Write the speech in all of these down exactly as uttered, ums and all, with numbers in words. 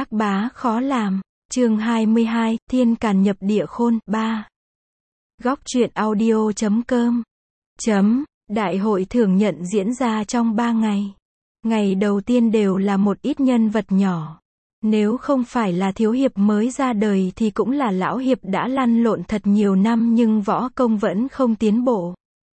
Trác Bá khó làm. Chương hai mươi hai, Thiên Càn nhập địa khôn. ba. Góc truyện audio chấm com. Chấm. Đại hội thưởng nhận diễn ra trong ba ngày. Ngày đầu tiên đều là một ít nhân vật nhỏ. Nếu không phải là thiếu hiệp mới ra đời thì cũng là lão hiệp đã lăn lộn thật nhiều năm nhưng võ công vẫn không tiến bộ.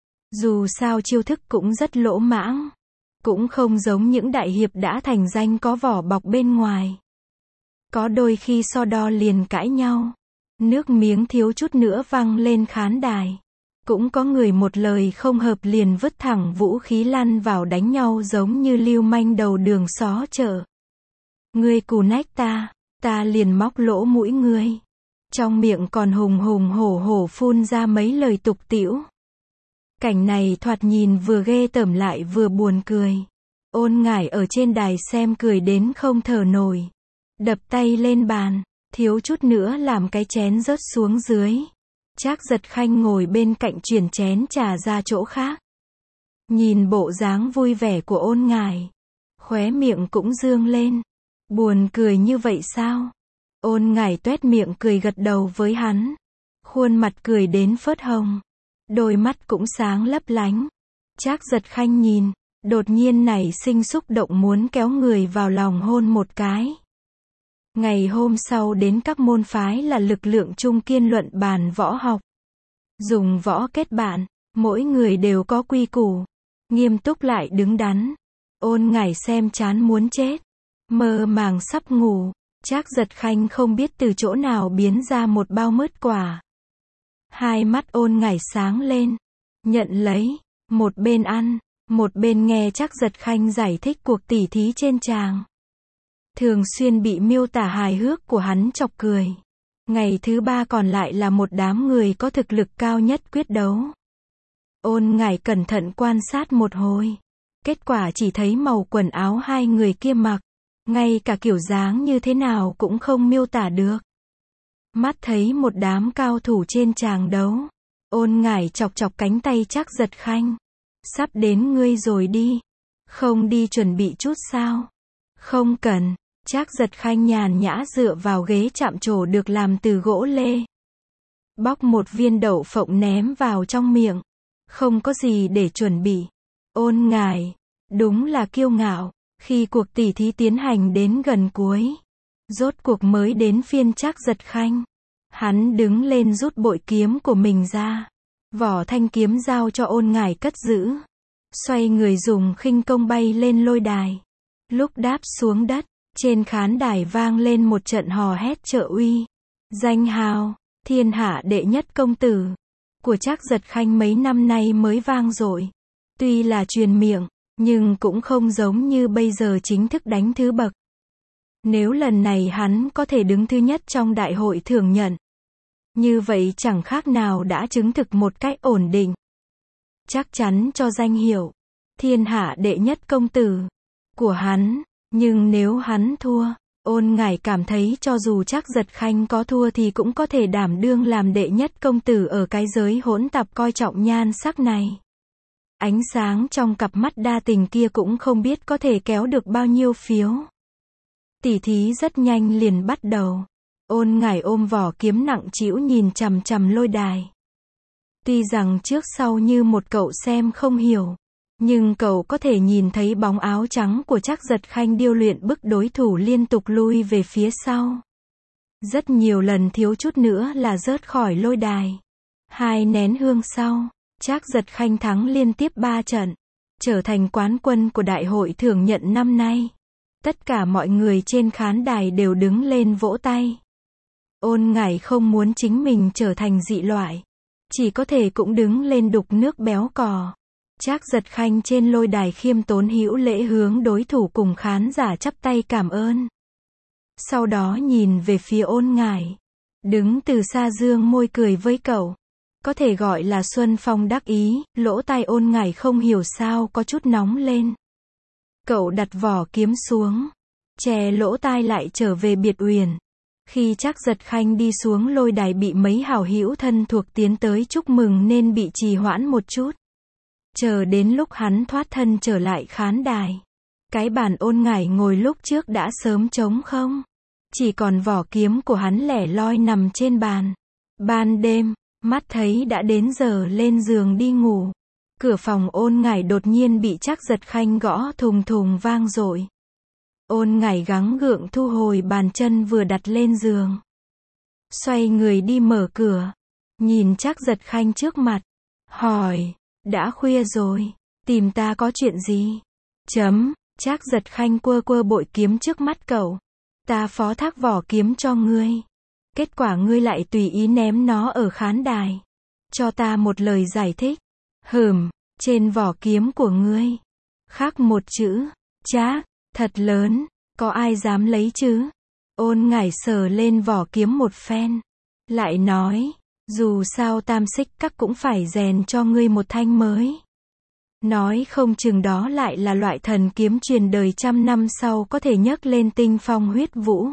Dù sao chiêu thức cũng rất lỗ mãng. Cũng không giống những đại hiệp đã thành danh có vỏ bọc bên ngoài. Có đôi khi so đo liền cãi nhau. Nước miếng thiếu chút nữa văng lên khán đài. Cũng có người một lời không hợp liền vứt thẳng vũ khí lăn vào đánh nhau giống như lưu manh đầu đường xó chợ. Ngươi cù nách ta, ta liền móc lỗ mũi ngươi. Trong miệng còn hùng hùng hổ hổ phun ra mấy lời tục tĩu. Cảnh này thoạt nhìn vừa ghê tởm lại vừa buồn cười. Ôn Ngải ở trên đài xem cười đến không thở nổi. Đập tay lên bàn, thiếu chút nữa làm cái chén rớt xuống dưới. Trác Giật Khanh ngồi bên cạnh chuyển chén trà ra chỗ khác. Nhìn bộ dáng vui vẻ của Ôn Ngải, khóe miệng cũng dương lên. Buồn cười như vậy sao? Ôn Ngải tuét miệng cười gật đầu với hắn. Khuôn mặt cười đến phớt hồng. Đôi mắt cũng sáng lấp lánh. Trác Giật Khanh nhìn, đột nhiên nảy sinh xúc động muốn kéo người vào lòng hôn một cái. Ngày hôm sau đến các môn phái là lực lượng trung kiên luận bàn võ học. Dùng võ kết bạn, mỗi người đều có quy củ. Nghiêm túc lại đứng đắn. Ôn Ngải xem chán muốn chết. Mơ màng sắp ngủ. Trác Giật Khanh không biết từ chỗ nào biến ra một bao mứt quả. Hai mắt Ôn Ngải sáng lên. Nhận lấy. Một bên ăn, một bên nghe Trác Giật Khanh giải thích cuộc tỉ thí trên tràng. Thường xuyên bị miêu tả hài hước của hắn chọc cười. Ngày thứ ba còn lại là một đám người có thực lực cao nhất quyết đấu. Ôn Ngải cẩn thận quan sát một hồi. Kết quả chỉ thấy màu quần áo hai người kia mặc. Ngay cả kiểu dáng như thế nào cũng không miêu tả được. Mắt thấy một đám cao thủ trên tràng đấu. Ôn Ngải chọc chọc cánh tay Trác Giật Khanh. Sắp đến ngươi rồi đi. Không đi chuẩn bị chút sao? Không cần. Trác Giật Khanh nhàn nhã dựa vào ghế chạm trổ được làm từ gỗ lê. Bóc một viên đậu phộng ném vào trong miệng. Không có gì để chuẩn bị. Ôn Ngải. Đúng là kiêu ngạo. Khi cuộc tỉ thí tiến hành đến gần cuối. Rốt cuộc mới đến phiên Trác Giật Khanh. Hắn đứng lên rút bội kiếm của mình ra. Vỏ thanh kiếm giao cho Ôn Ngải cất giữ. Xoay người dùng khinh công bay lên lôi đài. Lúc đáp xuống đất, trên khán đài vang lên một trận hò hét trợ uy. Danh hào, thiên hạ đệ nhất công tử của Trác Giật Khanh mấy năm nay mới vang dội. Tuy là truyền miệng, nhưng cũng không giống như bây giờ chính thức đánh thứ bậc. Nếu lần này hắn có thể đứng thứ nhất trong đại hội thưởng nhận, như vậy chẳng khác nào đã chứng thực một cách ổn định. Chắc chắn cho danh hiệu thiên hạ đệ nhất công tử của hắn. Nhưng nếu hắn thua, Ôn Ngải cảm thấy cho dù Trác Giật Khanh có thua thì cũng có thể đảm đương làm đệ nhất công tử ở cái giới hỗn tạp coi trọng nhan sắc này. Ánh sáng trong cặp mắt đa tình kia cũng không biết có thể kéo được bao nhiêu phiếu. Tỉ thí rất nhanh liền bắt đầu. Ôn Ngải ôm vỏ kiếm nặng trĩu nhìn chằm chằm lôi đài. Tuy rằng trước sau như một cậu xem không hiểu. Nhưng cậu có thể nhìn thấy bóng áo trắng của Trác Giật Khanh điêu luyện bức đối thủ liên tục lui về phía sau. Rất nhiều lần thiếu chút nữa là rớt khỏi lôi đài. Hai nén hương sau, Trác Giật Khanh thắng liên tiếp ba trận. Trở thành quán quân của đại hội thưởng nhận năm nay. Tất cả mọi người trên khán đài đều đứng lên vỗ tay. Ôn Ngải không muốn chính mình trở thành dị loại. Chỉ có thể cũng đứng lên đục nước béo cò. Trác Giật Khanh trên lôi đài khiêm tốn hữu lễ hướng đối thủ cùng khán giả chắp tay cảm ơn. Sau đó nhìn về phía Ôn Ngải. Đứng từ xa dương môi cười với cậu. Có thể gọi là Xuân Phong đắc ý, lỗ tai Ôn Ngải không hiểu sao có chút nóng lên. Cậu đặt vỏ kiếm xuống. Che lỗ tai lại trở về biệt uyển. Khi Trác Giật Khanh đi xuống lôi đài bị mấy hảo hữu thân thuộc tiến tới chúc mừng nên bị trì hoãn một chút. Chờ đến lúc hắn thoát thân trở lại khán đài. Cái bàn Ôn Ngải ngồi lúc trước đã sớm trống không. Chỉ còn vỏ kiếm của hắn lẻ loi nằm trên bàn. Ban đêm, mắt thấy đã đến giờ lên giường đi ngủ. Cửa phòng Ôn Ngải đột nhiên bị Trác Giật Khanh gõ thùng thùng vang dội. Ôn Ngải gắng gượng thu hồi bàn chân vừa đặt lên giường. Xoay người đi mở cửa. Nhìn Trác Giật Khanh trước mặt. Hỏi, đã khuya rồi, tìm ta có chuyện gì? Chấm, Trác Giật Khanh quơ quơ bội kiếm trước mắt cậu. Ta phó thác vỏ kiếm cho ngươi. Kết quả ngươi lại tùy ý ném nó ở khán đài. Cho ta một lời giải thích. Hừm, trên vỏ kiếm của ngươi khắc một chữ, Trác, thật lớn, có ai dám lấy chứ? Ôn Ngải sờ lên vỏ kiếm một phen. Lại nói, dù sao Tam Xích Các cũng phải rèn cho ngươi một thanh mới. Nói không chừng đó lại là loại thần kiếm truyền đời trăm năm sau có thể nhấc lên tinh phong huyết vũ.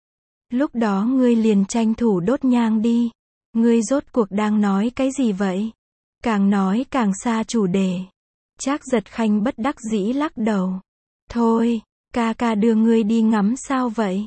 Lúc đó ngươi liền tranh thủ đốt nhang đi. Ngươi rốt cuộc đang nói cái gì vậy? Càng nói càng xa chủ đề. Trác Giật Khanh bất đắc dĩ lắc đầu. Thôi, ca ca đưa ngươi đi ngắm sao vậy?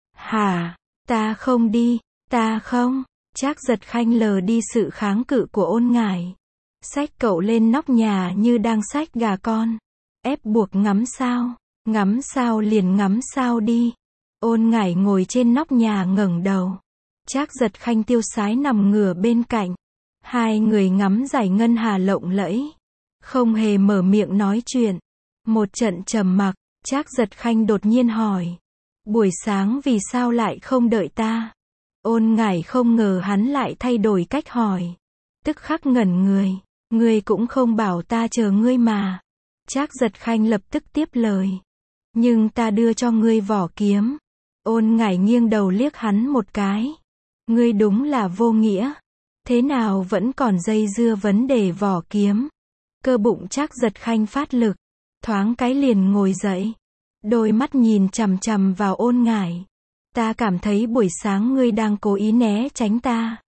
Hả? Ta không đi, ta không. Trác Giật Khanh lờ đi sự kháng cự của Ôn Ngải. Xách cậu lên nóc nhà như đang xách gà con. Ép buộc ngắm sao? Ngắm sao liền ngắm sao đi. Ôn Ngải ngồi trên nóc nhà ngẩng đầu. Trác Giật Khanh tiêu sái nằm ngửa bên cạnh. Hai người ngắm dải ngân hà lộng lẫy. Không hề mở miệng nói chuyện. Một trận trầm mặc, Trác Giật Khanh đột nhiên hỏi. Buổi sáng vì sao lại không đợi ta? Ôn Ngải không ngờ hắn lại thay đổi cách hỏi. Tức khắc ngẩn người. Ngươi cũng không bảo ta chờ ngươi mà. Trác Giật Khanh lập tức tiếp lời. Nhưng ta đưa cho ngươi vỏ kiếm. Ôn Ngải nghiêng đầu liếc hắn một cái. Ngươi đúng là vô nghĩa. Thế nào vẫn còn dây dưa vấn đề vỏ kiếm. Cơ bụng Trác Giật Khanh phát lực. Thoáng cái liền ngồi dậy. Đôi mắt nhìn chằm chằm vào Ôn Ngải. Ta cảm thấy buổi sáng ngươi đang cố ý né tránh ta.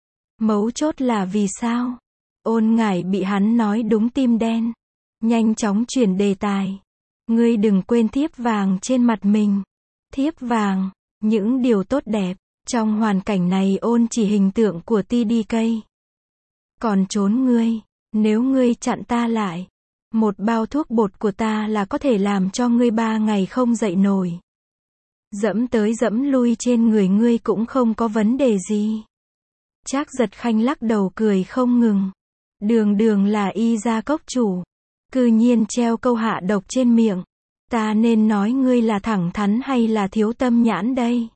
Mấu chốt là vì sao? Ôn Ngải bị hắn nói đúng tim đen. Nhanh chóng chuyển đề tài. Ngươi đừng quên thiếp vàng trên mặt mình. Thiếp vàng, những điều tốt đẹp. Trong hoàn cảnh này Ôn chỉ hình tượng của tê đê ca. Còn trốn ngươi, nếu ngươi chặn ta lại. Một bao thuốc bột của ta là có thể làm cho ngươi ba ngày không dậy nổi. Dẫm tới dẫm lui trên người ngươi cũng không có vấn đề gì. Trác Giật Khanh lắc đầu cười không ngừng. Đường đường là y gia cốc chủ. Cư nhiên treo câu hạ độc trên miệng. Ta nên nói ngươi là thẳng thắn hay là thiếu tâm nhãn đây?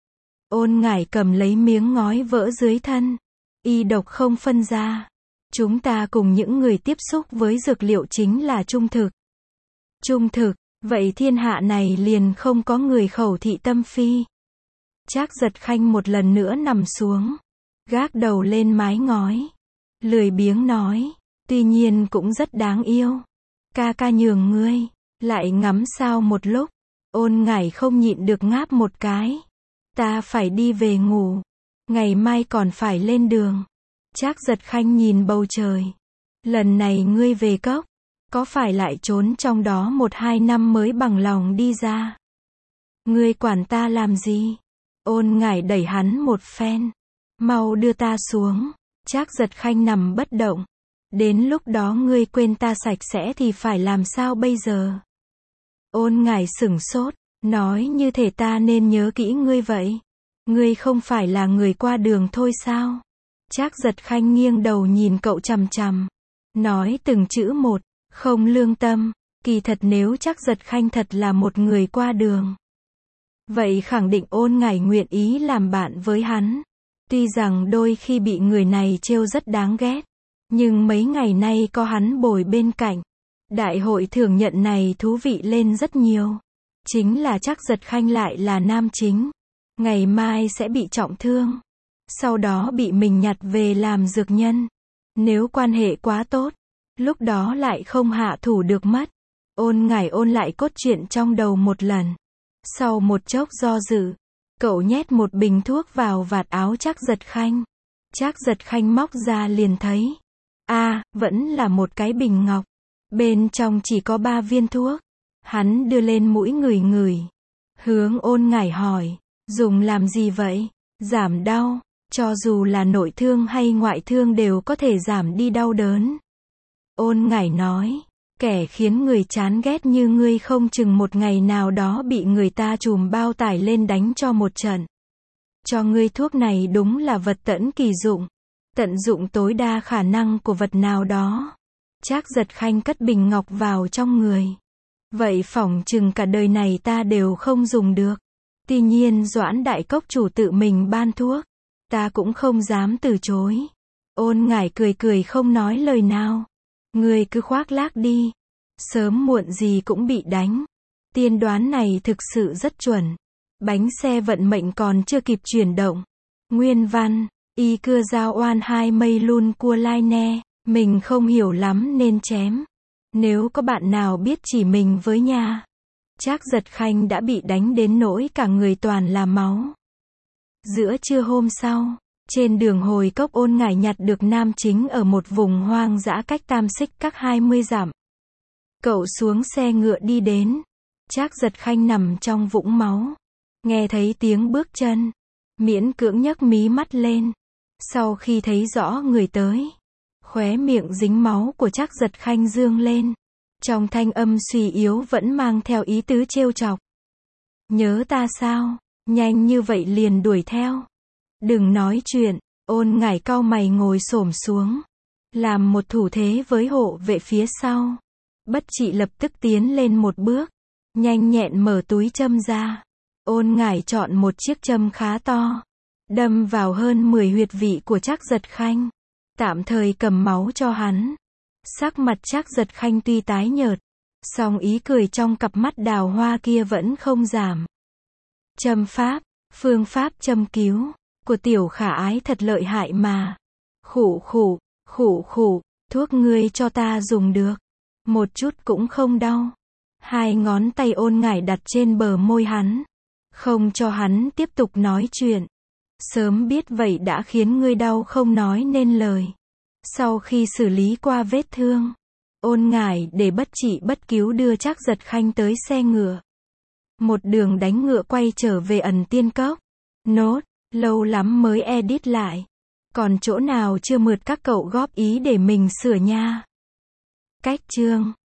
Ôn Ngải cầm lấy miếng ngói vỡ dưới thân. Y độc không phân ra. Chúng ta cùng những người tiếp xúc với dược liệu chính là trung thực. Trung thực, vậy thiên hạ này liền không có người khẩu thị tâm phi. Trác Giật Khanh một lần nữa nằm xuống. Gác đầu lên mái ngói. Lười biếng nói. Tuy nhiên cũng rất đáng yêu. Ca ca nhường ngươi. Lại ngắm sao một lúc. Ôn Ngải không nhịn được ngáp một cái. Ta phải đi về ngủ. Ngày mai còn phải lên đường. Trác Giật Khanh nhìn bầu trời. Lần này ngươi về cốc. Có phải lại trốn trong đó một hai năm mới bằng lòng đi ra? Ngươi quản ta làm gì? Ôn Ngải đẩy hắn một phen. Mau đưa ta xuống. Trác Giật Khanh nằm bất động. Đến lúc đó ngươi quên ta sạch sẽ thì phải làm sao bây giờ? Ôn Ngải sửng sốt. Nói như thể ta nên nhớ kỹ ngươi vậy. Ngươi không phải là người qua đường thôi sao? Trác Giật Khanh nghiêng đầu nhìn cậu chằm chằm. Nói từng chữ một. Không lương tâm. Kỳ thật nếu Trác Giật Khanh thật là một người qua đường. Vậy khẳng định Ôn Ngải nguyện ý làm bạn với hắn. Tuy rằng đôi khi bị người này trêu rất đáng ghét. Nhưng mấy ngày nay có hắn bồi bên cạnh. Đại hội thưởng nhận này thú vị lên rất nhiều. Chính là Trác Giật Khanh lại là nam chính. Ngày mai sẽ bị trọng thương. Sau đó bị mình nhặt về làm dược nhân. Nếu quan hệ quá tốt. Lúc đó lại không hạ thủ được mất. Ôn Ngải ôn lại cốt truyện trong đầu một lần. Sau một chốc do dự. Cậu nhét một bình thuốc vào vạt áo Trác Giật Khanh. Trác Giật Khanh móc ra liền thấy. a à, vẫn là một cái bình ngọc. Bên trong chỉ có ba viên thuốc. Hắn đưa lên mũi ngửi ngửi. Hướng Ôn Ngải hỏi. Dùng làm gì vậy? Giảm đau. Cho dù là nội thương hay ngoại thương đều có thể giảm đi đau đớn. Ôn Ngải nói, kẻ khiến người chán ghét như ngươi không chừng một ngày nào đó bị người ta trùm bao tải lên đánh cho một trận. Cho ngươi thuốc này đúng là vật tẫn kỳ dụng. Tận dụng tối đa khả năng của vật nào đó. Trác Giật Khanh cất bình ngọc vào trong người. Vậy phỏng chừng cả đời này ta đều không dùng được. Tuy nhiên Doãn đại cốc chủ tự mình ban thuốc, ta cũng không dám từ chối. Ôn Ngải cười cười không nói lời nào. Ngươi cứ khoác lác đi. Sớm muộn gì cũng bị đánh. Tiên đoán này thực sự rất chuẩn. Bánh xe vận mệnh còn chưa kịp chuyển động. Nguyên văn, y cưa dao oan hai mây luôn cua lai ne. Mình không hiểu lắm nên chém. Nếu có bạn nào biết chỉ mình với nha. Trác Giật Khanh đã bị đánh đến nỗi cả người toàn là máu. Giữa trưa hôm sau, trên đường hồi cốc Ôn Ngải nhặt được nam chính ở một vùng hoang dã cách Tam Xích các hai mươi dặm. Cậu xuống xe ngựa đi đến. Trác Giật Khanh nằm trong vũng máu. Nghe thấy tiếng bước chân. Miễn cưỡng nhấc mí mắt lên. Sau khi thấy rõ người tới, khóe miệng dính máu của Trác Giật Khanh dương lên. Trong thanh âm suy yếu vẫn mang theo ý tứ trêu chọc. Nhớ ta sao? Nhanh như vậy liền đuổi theo. Đừng nói chuyện. Ôn Ngải cau mày ngồi xổm xuống. Làm một thủ thế với hộ vệ phía sau. Bất Trị lập tức tiến lên một bước. Nhanh nhẹn mở túi châm ra. Ôn Ngải chọn một chiếc châm khá to. Đâm vào hơn mười huyệt vị của Trác Giật Khanh. Tạm thời cầm máu cho hắn. Sắc mặt Trác Giật Khanh tuy tái nhợt, song ý cười trong cặp mắt đào hoa kia vẫn không giảm. Châm pháp, phương pháp châm cứu của tiểu khả ái thật lợi hại mà. Khụ khụ, khụ khụ, thuốc ngươi cho ta dùng được. Một chút cũng không đau. Hai ngón tay Ôn Ngải đặt trên bờ môi hắn. Không cho hắn tiếp tục nói chuyện. Sớm biết vậy đã khiến ngươi đau không nói nên lời. Sau khi xử lý qua vết thương, Ôn Ngải để Bất Trị bất cứu đưa Trác Giật Khanh tới xe ngựa. Một đường đánh ngựa quay trở về Ẩn Tiên Cốc. Nốt, lâu lắm mới edit lại. Còn chỗ nào chưa mượt các cậu góp ý để mình sửa nha. Cách chương